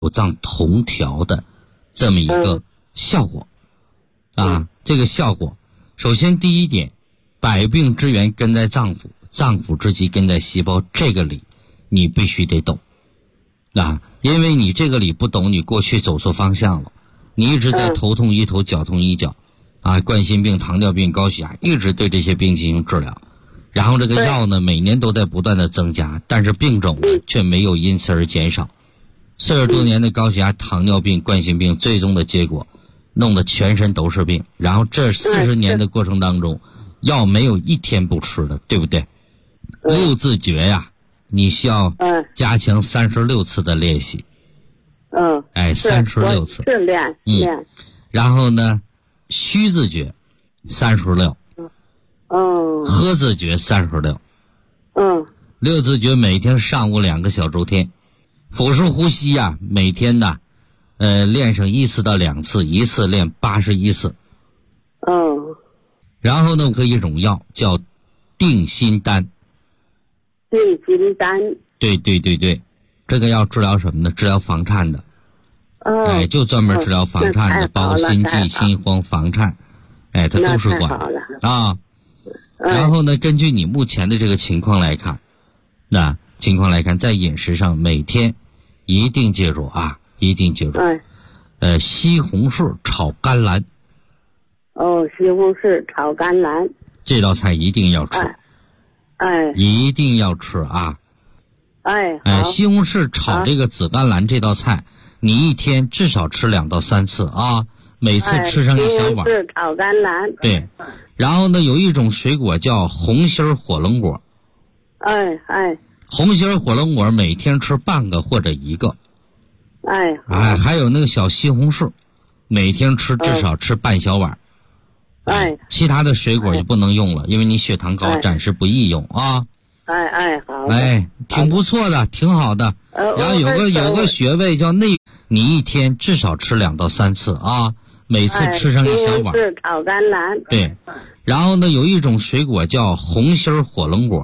五脏同调的这么一个效果啊。这个效果，首先第一点，百病之源根在脏腑，脏腑之基根在细胞，这个理你必须得懂啊，因为你这个理不懂，你过去走错方向了，你一直在头痛医头，脚痛医脚啊，冠心病、糖尿病、高血压，一直对这些病进行治疗，然后这个药呢每年都在不断的增加，但是病种呢却没有因此而减少。40多年的高血压、糖尿病、冠心病，最终的结果弄得全身都是病，然后这40年的过程当中，药没有一天不吃的，对不对？六字诀呀，你需要加强36次的练习。36次。 是练。 然后呢，虚字诀36。喝字诀36。六字诀每天上午2个小周天。腹式呼吸呀，每天呢练上1次到2次，一次练81次。然后呢，喝一种药叫定心丹。 定心丹。对， 这个药治疗什么呢？治疗房颤的。就专门治疗房颤的，包括心悸、心慌、房颤，它都是管啊。然后呢，根据你目前的这个情况来看，在饮食上每天一定记住啊，西红柿炒甘蓝。 西红柿炒甘蓝， 这道菜一定要吃。一定要吃啊。西红柿炒这个紫甘蓝这道菜，你一天至少吃2到3次啊，每次吃上1小碗。 西红柿炒甘蓝。 对，然后呢，有一种水果叫红心火龙果。红心火龙果每天吃半个或者1个。还有那个小西红柿，每天至少吃半小碗。其他的水果就不能用了，因为你血糖高，暂时不宜用啊。 好。 挺不错的，挺好的。然后有个穴位叫内，你一天至少吃2到3次啊，每次吃上1小碗。 西红柿炒甘蓝。 对，然后呢，有一种水果叫红心火龙果。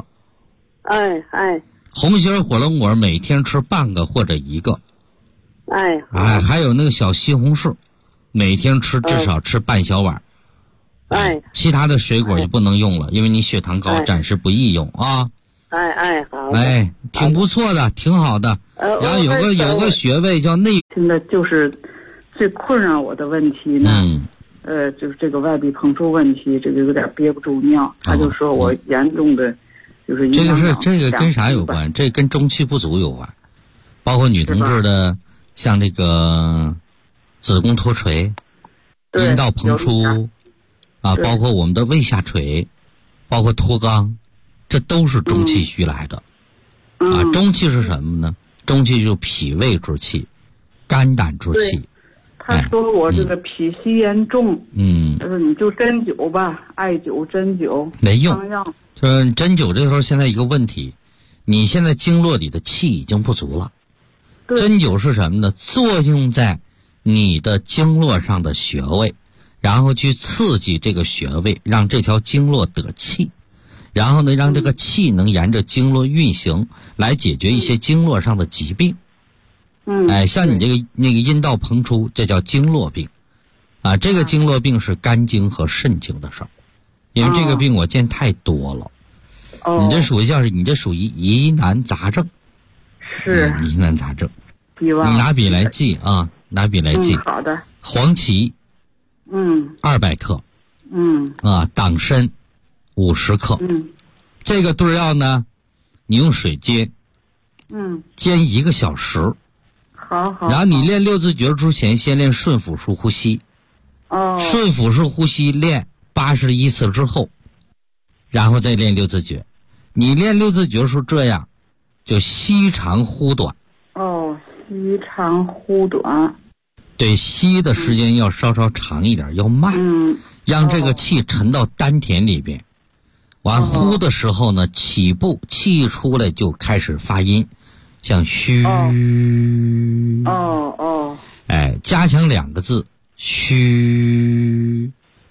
红心火龙果每天吃半个或者1个。还有那个小西红柿，每天至少吃半小碗。其他的水果就不能用了，因为你血糖高，暂时不宜用啊。 好。 挺不错的，挺好的。然后有个穴位叫内。 现在就是最困扰我的问题呢，就是这个外壁膨出问题，这个有点憋不住尿。他就说我严重的就是这个跟啥有关？这跟中气不足有关，包括女同志的像这个子宫脱垂、阴道膨出啊，包括我们的胃下垂，包括脱肛，这都是中气虚来的。中气是什么呢？中气就是脾胃之气、肝胆之气。 他说我这个脾虚严重，你就针灸吧，艾灸、针灸没用。就是针灸这时候现在一个问题，你现在经络里的气已经不足了。针灸是什么呢？作用在你的经络上的穴位，然后去刺激这个穴位，让这条经络得气，然后呢，让这个气能沿着经络运行，来解决一些经络上的疾病。像你这个那个阴道膨出，这叫经络病啊。这个经络病是肝经和肾经的事儿，因为这个病我见太多了。你这属于疑难杂症。 是疑难杂症。你拿笔来记啊，拿笔来记。 好的。 黄芪200克。党参50克。这个对药呢，你用水煎。煎1个小时。 好。 然后你练六字诀之前，先练顺腹式呼吸。顺腹式呼吸练81次之后，然后再练六字诀。你练六字诀是这样，就吸长呼短。 吸长呼短。 对，吸的时间要稍稍长一点，要慢，让这个气沉到丹田里边。完呼的时候呢，起步气出来就开始发音，像虚。加强2个字，虚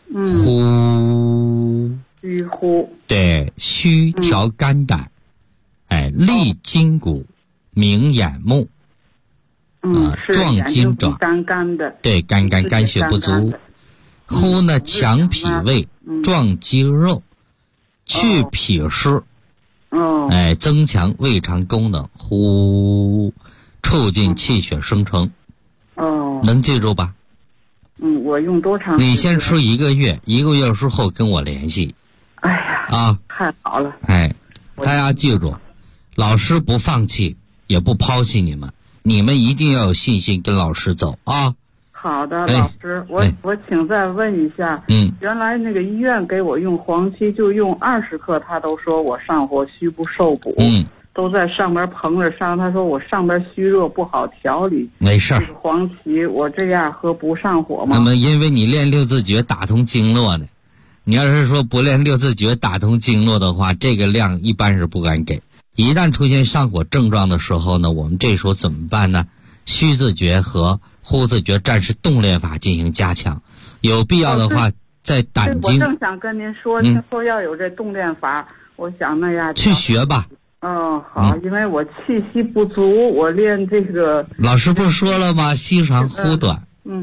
呼。 虚呼。 对，虚调肝胆，利筋骨，明眼目。 壮筋者， 干的， 对，肝血不足。呼呢，强脾胃，壮肌肉，去脾湿，增强胃肠功能，呼，促进气血生成。能记住吧？ 我用多长时间？ 你先吃1个月，1个月之后跟我联系。 哎呀，太好了！ 大家记住，老师不放弃，也不抛弃你们，你们一定要有信心跟老师走啊！ 好的，老师，我请再问一下，原来那个医院给我用黄芪就用20克，他都说我上火虚不受补，都在上边捧着上，他说我上边虚热不好调理。 没事儿， 这个黄芪我这样喝不上火吗？ 那么因为你练六字诀打通经络呢，你要是说不练六字诀打通经络的话，这个量一般是不敢给。一旦出现上火症状的时候呢，我们这时候怎么办呢？虚字诀和呼字诀暂时动练法进行加强，有必要的话在胆经。 我正想跟您说，听说要有这动练法，我想那样去学吧。 好，因为我气息不足，我练这个。 老师不是说了吗？吸长呼短。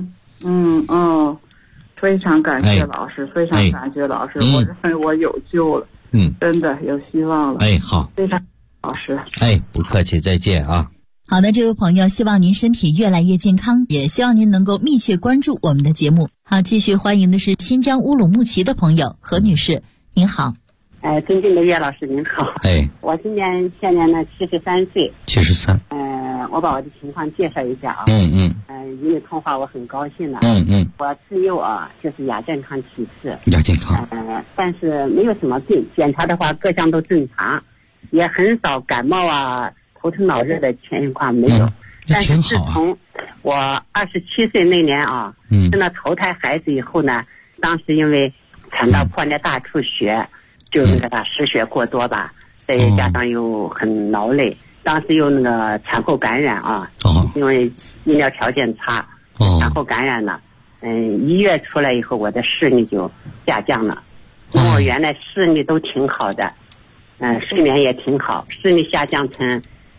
非常感谢老师，非常感谢老师，我认为我有救了，真的有希望了。 好， 非常老师。 不客气，再见啊。 好的，这位朋友，希望您身体越来越健康，也希望您能够密切关注我们的节目。好，继续欢迎的是新疆乌鲁木齐的朋友何女士，您好。 尊敬的岳老师您好。我现年呢73岁。 73。 我把我的情况介绍一下啊。与你通话我很高兴了。我自幼就是亚健康体质。 亚健康。 但是没有什么病，检查的话各项都正常，也很少感冒头疼脑热的情况没有。但是自从我27岁那年生了头胎孩子以后呢，当时因为产道破裂大出血，就那个失血过多吧，再加上又很劳累，当时又那个产后感染因为医疗条件差，产后感染了。1月出来以后，我的视力就下降了。我原来视力都挺好的，睡眠也挺好，视力下降成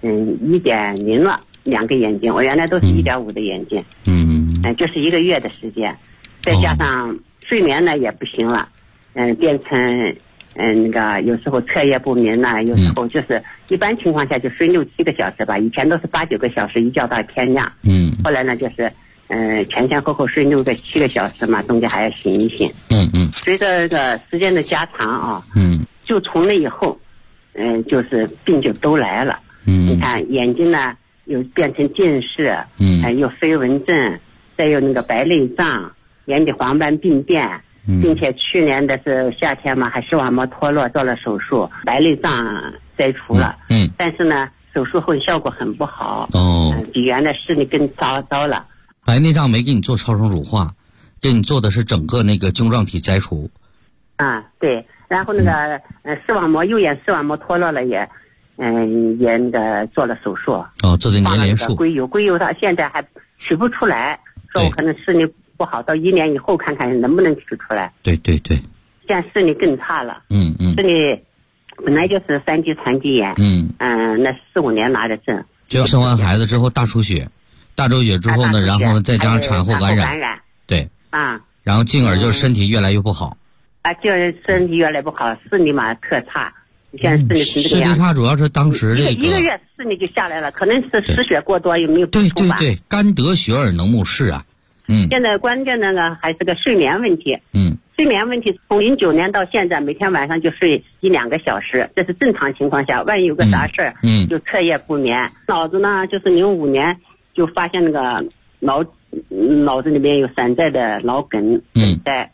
1.0了，2个眼睛，我原来都是1.5的眼睛。就是1个月的时间，再加上睡眠呢也不行了，变成那个有时候彻夜不眠呢，有时候就是一般情况下就睡6、7个小时吧，以前都是8、9个小时，一觉到天亮。后来呢就是前后睡6个、7个小时嘛，中间还要醒一醒。随着这个时间的加长就从那以后就是病就都来了。你看眼睛呢又变成近视，又飞蚊症，再有那个白内障、眼底黄斑病变，并且去年的是夏天嘛，还视网膜脱落，做了手术，白内障摘除了。但是呢手术后效果很不好，比原来视力更糟了。 白内障没给你做超声乳化，给你做的是整个那个晶状体摘除。 对，然后那个视网膜右眼视网膜脱落了也那个做了手术。 做的粘连术。 硅油到现在还取不出来，说我可能视力不好，到1年以后看看能不能取出来。 对。 现在视力更差了。视力本来就是3级残疾眼。那4、5年拿着证。 就生完孩子之后大出血之后呢，然后呢再加上产后感染。对。然后进而就是身体越来越不好。 就是身体越来越不好，视力嘛特差。现在视力成这个样子。视力差主要是当时这个 1个月视力就下来了，可能是失血过多，有没有补充吧？ 对，肝得血而能目视啊。 现在关键那个还是个睡眠问题。睡眠问题从09年到现在，每天晚上就睡1、2个小时，这是正常情况下。万一有个啥事儿，就彻夜不眠。脑子呢，就是05年就发现那个脑子里面有散在的脑梗在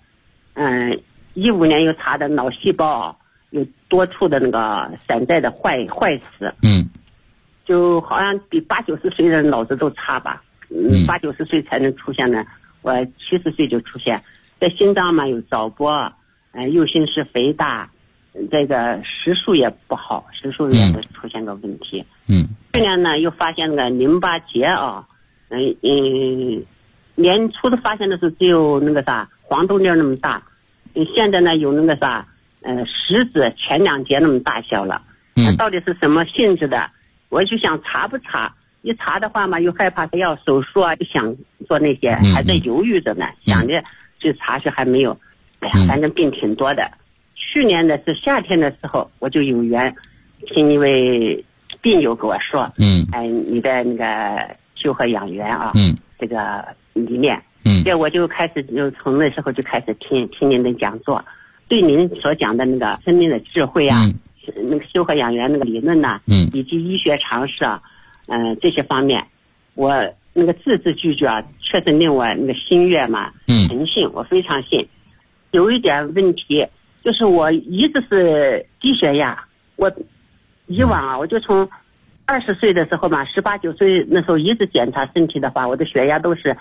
，15年又查的脑细胞有多处的那个散在的坏死。就好像比80、90岁的人脑子都差吧。80、90岁才能出现呢，我70岁就出现。在心脏嘛有早搏，右心室肥大，这个时数也不好，时数也是出现个问题。去年呢又发现那个淋巴结年初的发现的是只有那个黄豆粒那么大，现在呢有那个食指前2节那么大小了。到底是什么性质的？我就想查不查， 一查的话嘛，又害怕要手术啊，就想做那些，还在犹豫着呢，想着去查是还没有。哎呀，反正病挺多的。去年的是夏天的时候，我就有缘听一位病友跟我说，你的那个修和养元啊，这个理念，这我就开始就从那时候就开始听您的讲座，对您所讲的那个生命的智慧啊，那个修和养元那个理论呐，以及医学常识啊，这些方面，我那个字字句句啊，确实令我那个心悦嘛，诚信，我非常信。有一点问题，就是我一直是低血压，我以往啊，我就从20岁的时候嘛，18、19岁那时候一直检查身体的话，我的血压都是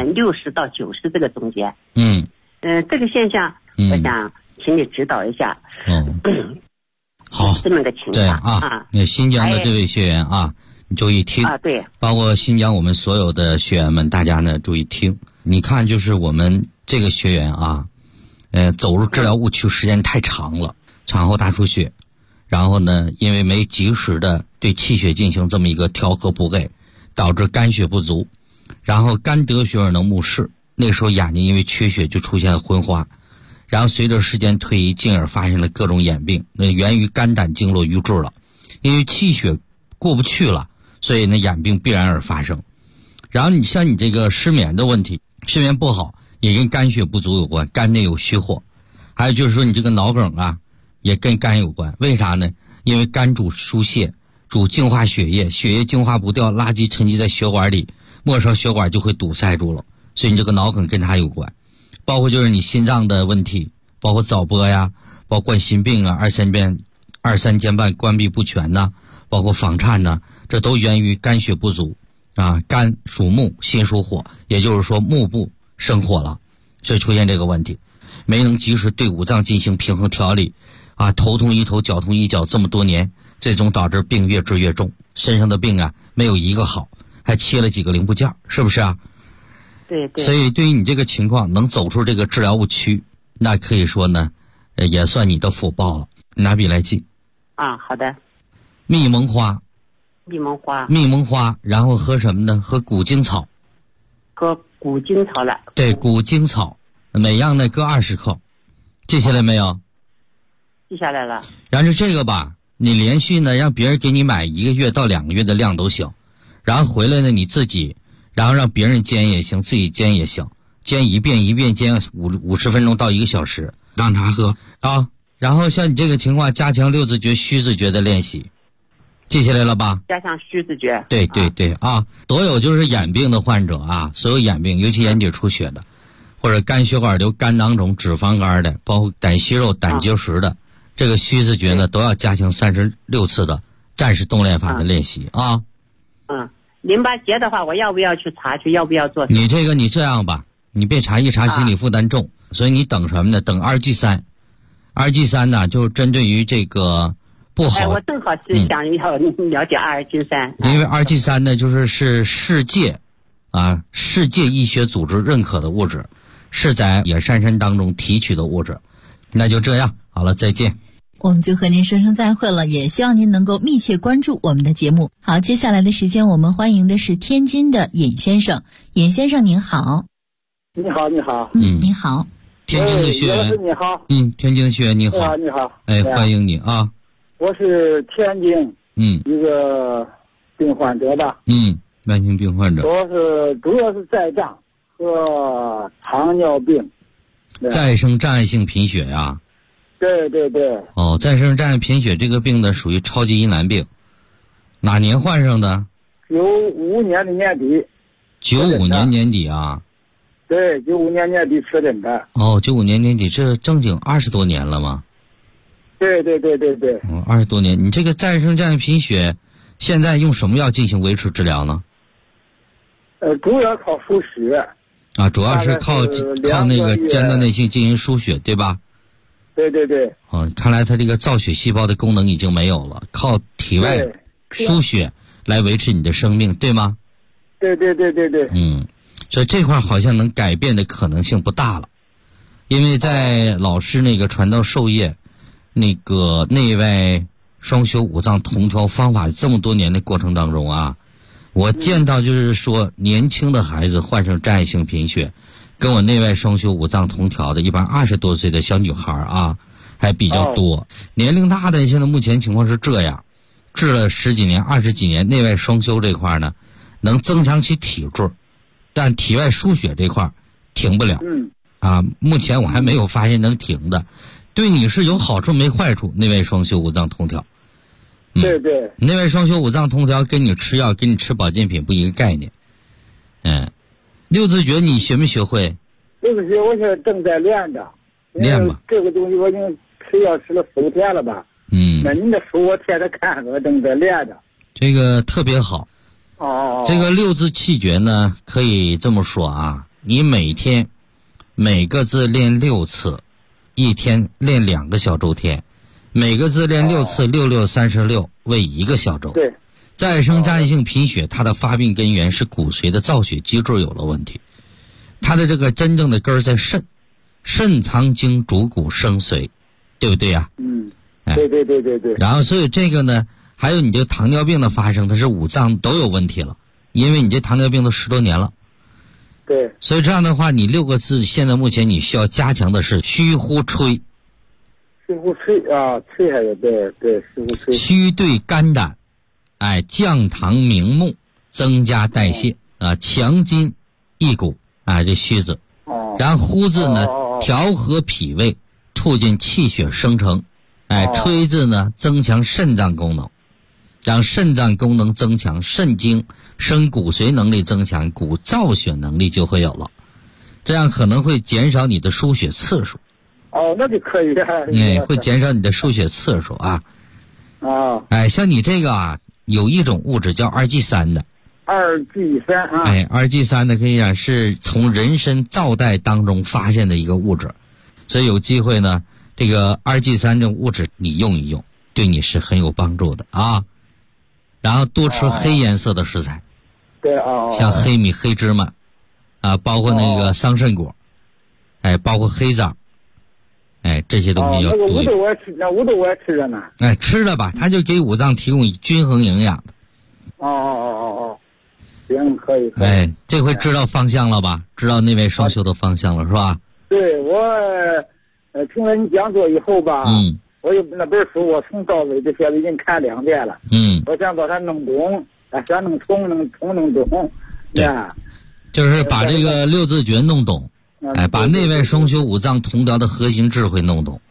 60到90这个中间。这个现象，我想请你指导一下。 好， 这么个情况啊。那新疆的这位学员啊，你注意听啊，对， 包括新疆我们所有的学员们，大家呢注意听。你看，就是我们这个学员啊，走入治疗误区时间太长了，产后大出血。然后呢，因为没及时的对气血进行这么一个调和补给，导致肝血不足，然后肝得血而能目视，那时候眼睛因为缺血就出现了昏花，然后随着时间推移，进而发现了各种眼病，那源于肝胆经络瘀滞了，因为气血过不去了，所以呢眼病必然而发生。然后你像你这个失眠的问题，失眠不好也跟肝血不足有关，肝内有虚火，还有就是说你这个脑梗啊也跟肝有关，为啥呢？因为肝主疏泄，主净化血液，血液净化不掉，垃圾沉积在血管里，末梢血管就会堵塞住了，所以你这个脑梗跟它有关。包括就是你心脏的问题，包括早搏呀，包括冠心病啊，二三间瓣关闭不全呐，包括房颤呐，这都源于肝血不足啊。肝属木，心属火，也就是说木部生火了，所以出现这个问题，没能及时对五脏进行平衡调理啊，头痛医头，脚痛医脚，这么多年，最终导致病越治越重，身上的病啊没有一个好，还切了几个零部件，是不是啊？ 对。 所以对于你这个情况能走出这个治疗误区，那可以说呢，也算你的福报了。拿笔来记。 啊，好的。 蜜蒙花，然后喝什么呢？喝古精草。 喝古精草了。 对，古精草，每样呢各20克，记下来没有？ 记下来了。 然后这个吧，你连续呢让别人给你买1个月到2个月的量都行，然后回来呢你自己，然后让别人煎也行，自己煎也行，煎一遍煎50分钟到1个小时，当茶喝啊。然后像你这个情况，加强6字诀、虚字诀的练习，记下来了吧？ 加强虚字诀。 对啊，所有就是眼病的患者啊，所有眼病，尤其眼底出血的，或者肝血管瘤、肝囊肿、脂肪肝的，包括胆息肉、胆结石的。这个虚字诀呢，都要加强36次的战士动练法的练习啊。 淋巴结的话，我要不要去查去？要不要做？ 你这样吧，你别查，一查心理负担重，所以你等什么呢？等2G3 呢，就是针对于这个不好。 我正好是想要了解2G3， 因为2G3呢，是世界医学组织认可的物质，是在野山参当中提取的物质。那就这样，好了，再见。 我们就和您说声再会了，也希望您能够密切关注我们的节目。好，接下来的时间我们欢迎的是天津的尹先生。尹先生您好。 你好。 你好。 天津的学员。 你好。 天津的学员你好。 你好。 欢迎你啊。 我是天津一个病患者吧。 慢性病患者。 主要是再障和糖尿病。 再生障碍性贫血呀。 对。 再生障碍贫血这个病呢，属于超级疑难病。哪年患上的 ？95年的年底。 95年年底啊？ 对，95年年底确诊的。 95年年底，这正经20多年了吗？ 对。 20多年。你这个再生障碍贫血，现在用什么药进行维持治疗呢？ 主要靠输血。 主要是靠那个间断内性进行输血，对吧？ 对。 看来他这个造血细胞的功能已经没有了，靠体外输血来维持你的生命，对吗？ 对。 所以这块好像能改变的可能性不大了，因为在老师那个传道授业那个内外双修五脏同调方法这么多年的过程当中啊， 我见到就是说年轻的孩子患上占性贫血，跟我内外双修五脏同调的，一般20多岁的小女孩啊，还比较多。年龄大的现在目前情况是这样，治了10几年、20几年，内外双修这块呢，能增强其体质，但体外输血这块停不了。目前我还没有发现能停的。对你是有好处没坏处，内外双修五脏同调。 对对， 内外双修五脏同调跟你吃药跟你吃保健品不一个概念。六字诀你学没学会？ 六字诀我现在正在练着。 练吧。 这个东西我已经吃药吃了4天了吧。那您的书我贴着看，我正在练着。 这个特别好。这个六字气诀呢，可以这么说啊，你每天每个字练6次，一天练2个小周天，每个字练6次，6、6、36，为1个小周。 对。 再生占性贫血，它的发病根源是骨髓的造血机制有了问题，它的这个真正的根儿在肾，肾藏精主骨生髓，对不对呀？ 对对对对对。 然后所以这个呢，还有你这糖尿病的发生，它是五脏都有问题了，因为你这糖尿病都10多年了。 对。 所以这样的话，你6个字现在目前你需要加强的是虚呼吹。 虚呼吹啊，吹还有对对，虚呼吹。 虚对肝胆，降糖明目，增加代谢强筋益骨这虚字。然后呼字呢，调和脾胃，促进气血生成。吹字呢，增强肾脏功能，让肾脏功能增强，肾精生骨髓能力增强，骨造血能力就会有了，这样可能会减少你的输血次数。 那就可以。 会减少你的输血次数啊。像你这个有一种物质叫2G3的。 2G3 2G3的可以讲是从人参皂苷当中发现的一个物质，所以有机会呢，这个2G3这种物质你用一用，对你是很有帮助的啊。然后多吃黑颜色的食材。 对像黑米、黑芝麻包括那个桑葚果，包括黑枣，这些东西要多。 那个五豆我也吃着呢。 吃了吧，它就给五脏提供均衡营养的。 行，可以。 这回知道方向了吧？知道内外双修的方向了是吧？ 对，我听了你讲座以后吧，我有那本书，我从到尾这些已经看2遍了。我想把它弄懂，想弄通弄懂。 对，就是把这个6字诀弄懂，把内外双修五脏同调的核心智慧弄懂。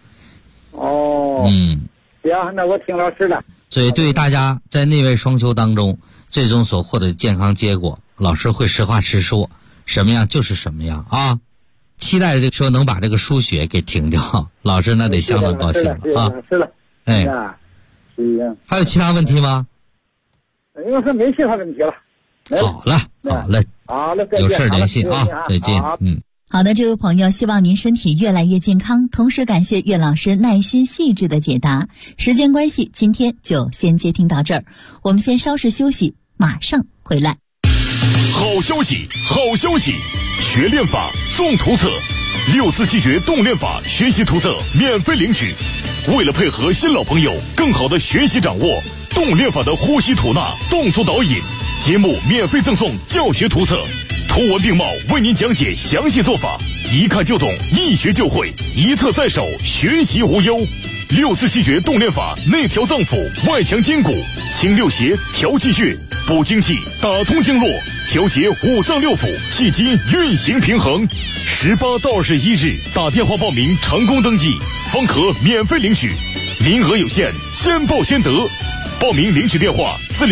行，那我听老师的。 所以对大家在内外双修当中最终所获得的健康结果，老师会实话实说，什么样就是什么样啊。期待着说能把这个输血给停掉，老师那得相当高兴了啊。 是了。 还有其他问题吗？ 应该是没其他问题了。 好嘞，有事联系啊，再见。 好的，这位朋友，希望您身体越来越健康，同时感谢岳老师耐心细致的解答。时间关系，今天就先接听到这儿，我们先稍事休息，马上回来。 好消息，好消息！学练法送图册，6字气诀动练法学习图册免费领取。为了配合新老朋友更好的学习掌握动练法的呼吸吐纳动作导引，节目免费赠送教学图册，图文并茂为您讲解详细做法，一看就懂，一学就会，一册在手，学习无忧。6字气诀动练法内调脏腑，外强筋骨，清六邪，调气血，补精气，打通经络，调节五脏六腑，气机运行平衡。18到21日打电话报名成功登记，方可免费领取，名额有限，先报先得。报名领取电话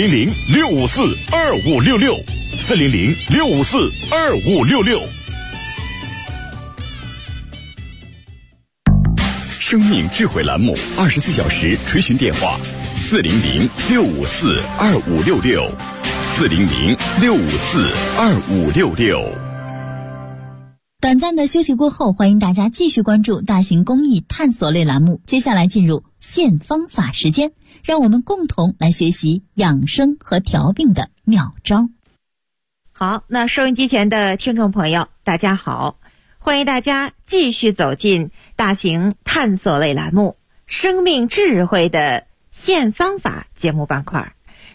400-654-2566，400-654-2566。生命智慧栏目24小时垂询电话400-654-2566，400-654-2566。 短暂的休息过后，欢迎大家继续关注大型公益探索类栏目。接下来进入现方法时间，让我们共同来学习养生和调病的妙招。 好，那收音机前的听众朋友，大家好，欢迎大家继续走进大型探索类栏目生命智慧的现方法节目板块。那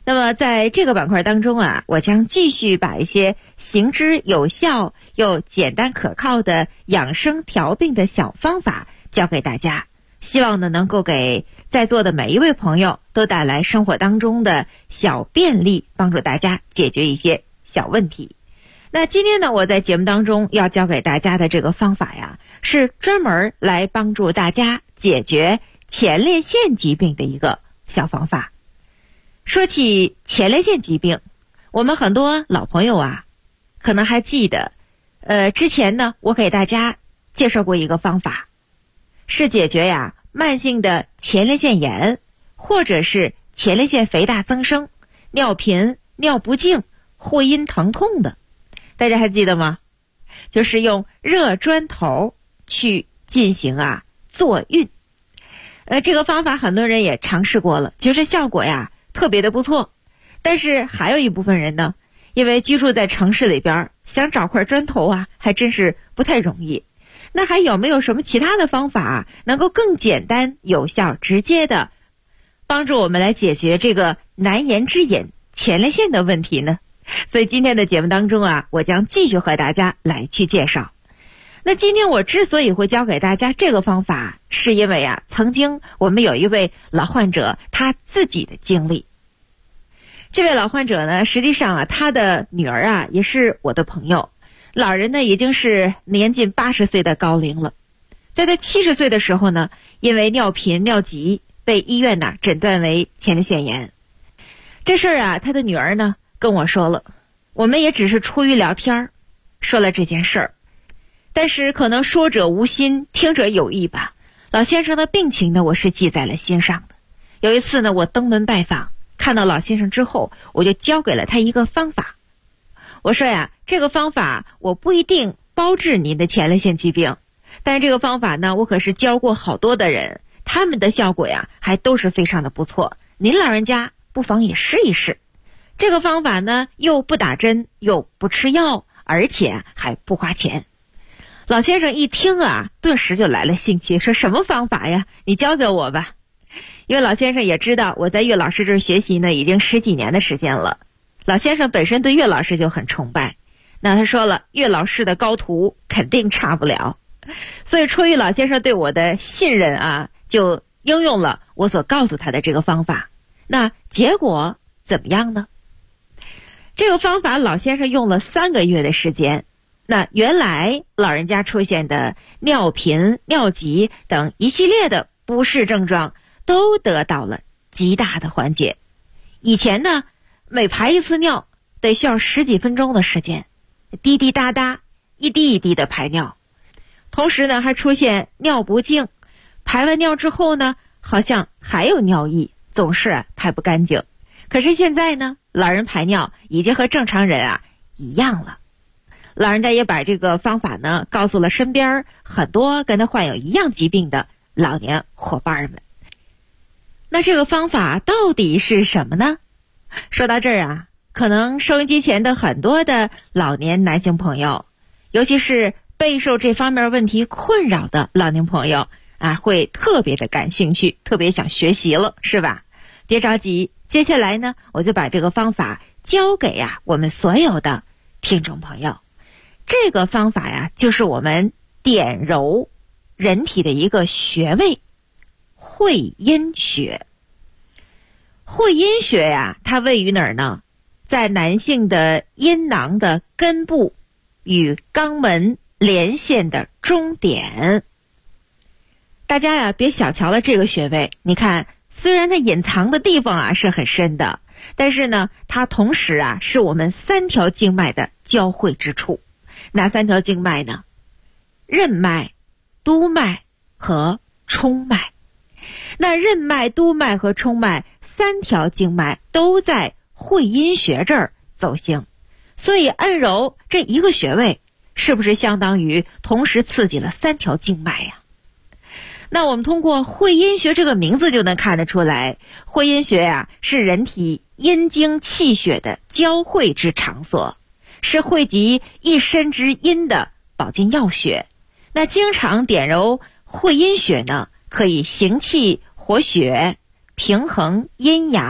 那么在这个板块当中啊，我将继续把一些行之有效又简单可靠的养生调病的小方法教给大家，希望呢能够给在座的每一位朋友都带来生活当中的小便利，帮助大家解决一些小问题。那今天呢，我在节目当中要教给大家的这个方法呀，是专门来帮助大家解决前列腺疾病的一个小方法。说起前列腺疾病，我们很多老朋友啊，可能还记得，之前呢，我给大家介绍过一个方法，是解决呀慢性的前列腺炎，或者是前列腺肥大增生、尿频、尿不尽、会阴疼痛的。大家还记得吗？就是用热砖头去进行坐孕。这个方法很多人也尝试过了，觉得效果呀特别的不错。但是还有一部分人呢，因为居住在城市里边，想找块砖头还真是不太容易。那还有没有什么其他的方法能够更简单、有效、直接的帮助我们来解决这个难言之隐前列腺的问题呢？所以今天的节目当中我将继续和大家来去介绍。那今天我之所以会教给大家这个方法，是因为曾经我们有一位老患者他自己的经历。这位老患者呢，实际上他的女儿也是我的朋友，老人呢已经是年近80岁的高龄了。在他70岁的时候呢，因为尿频尿急被医院诊断为前列腺炎。这事儿他的女儿呢跟我说了，我们也只是出于聊天说了这件事儿，但是可能说者无心，听者有意吧。老先生的病情呢，我是记在了心上的。有一次呢，我登门拜访，看到老先生之后，我就教给了他一个方法。我说这个方法我不一定包治您的前列腺疾病，但是这个方法呢，我可是教过好多的人，他们的效果还都是非常的不错。您老人家不妨也试一试。这个方法呢，又不打针，又不吃药，而且还不花钱。老先生一听顿时就来了兴趣，说什么方法呀？你教教我吧。因为老先生也知道我在岳老师这儿学习呢，已经10几年的时间了。老先生本身对岳老师就很崇拜，那他说了，岳老师的高徒肯定差不了。所以出于老先生对我的信任就应用了我所告诉他的这个方法。那结果怎么样呢？这个方法老先生用了3个月的时间，那原来老人家出现的尿频、尿急等一系列的不适症状都得到了极大的缓解。以前呢，每排一次尿得需要10几分钟的时间，滴滴答答，一滴一滴的排尿。同时呢，还出现尿不尽，排完尿之后呢，好像还有尿意，总是排不干净。可是现在呢，老人排尿已经和正常人一样了。老人家也把这个方法呢告诉了身边很多跟他患有一样疾病的老年伙伴们。那这个方法到底是什么呢？说到这儿可能收音机前的很多的老年男性朋友，尤其是备受这方面问题困扰的老年朋友会特别的感兴趣，特别想学习了，是吧？别着急，接下来呢，我就把这个方法教给我们所有的听众朋友。这个方法就是我们点揉人体的一个穴位，会阴穴。会阴穴它位于哪儿呢？在男性的阴囊的根部与肛门连线的中点。大家别小瞧了这个穴位，你看虽然它隐藏的地方是很深的，但是呢，它同时是我们3条经脉的交汇之处。哪3条经脉呢？任脉、督脉和冲脉。那任脉、督脉和冲脉3条经脉都在会阴穴这儿走行，所以按揉这一个穴位，是不是相当于同时刺激了3条经脉呀？那我们通过会阴穴这个名字就能看得出来，会阴穴是人体阴经气血的交汇之场所，是汇集一身之阴的保健要穴。那经常点揉会阴穴呢，可以行气活血，平衡阴阳，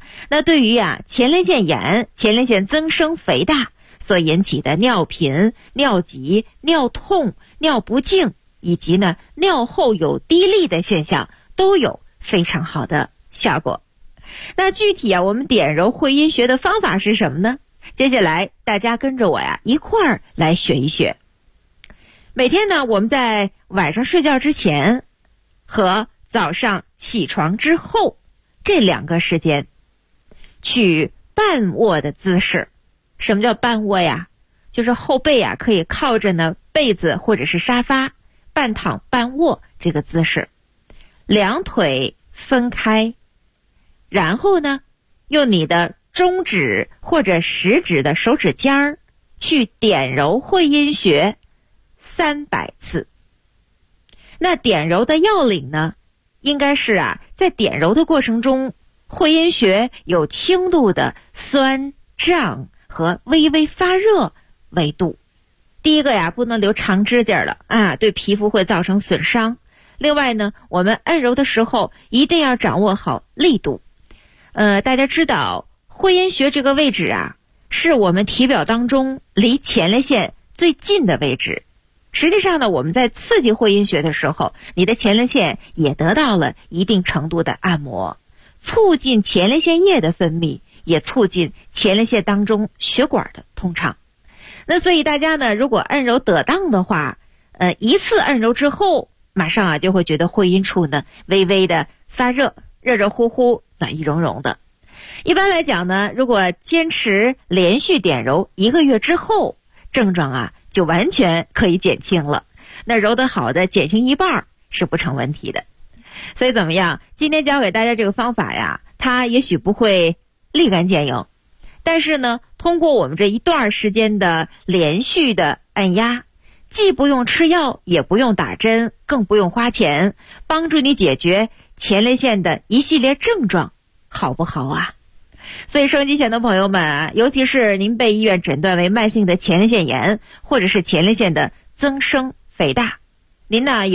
那对于前列腺炎、前列腺增生肥大所引起的尿频、尿急、尿痛、尿不尽，以及呢尿后有滴沥的现象，都有非常好的效果。那具体我们点揉会阴穴的方法是什么呢？接下来大家跟着我一块儿来学一学。每天呢，我们在晚上睡觉之前和早上起床之后这2个时间，取半卧的姿势。什么叫半卧呀？就是后背可以靠着呢被子或者是沙发，半躺半卧这个姿势，两腿分开，然后呢用你的中指或者食指的手指尖儿去点揉会阴穴300次。那点揉的要领呢，应该是在点揉的过程中，会阴穴有轻度的酸胀和微微发热为度。第一个不能留长指甲了对皮肤会造成损伤。另外呢，我们按揉的时候一定要掌握好力度。大家知道会阴穴这个位置是我们体表当中离前列腺最近的位置。实际上呢，我们在刺激会阴穴的时候，你的前列腺也得到了一定程度的按摩，促进前列腺液的分泌，也促进前列腺当中血管的通畅。那所以大家呢，如果按揉得当的话，一次按揉之后，马上就会觉得会阴处呢微微的发热，热热乎乎，暖意融融的。一般来讲呢，如果坚持连续点揉1个月之后，症状就完全可以减轻了。那揉得好的减轻一半是不成问题的。所以怎么样？今天教给大家这个方法它也许不会立竿见影，但是呢，通过我们这一段时间的连续的按压，既不用吃药，也不用打针，更不用花钱，帮助你解决前列腺的一系列症状，好不好所以收音机前的朋友们尤其是您被医院诊断为慢性的前列腺炎，或者是前列腺的增生肥大，您呢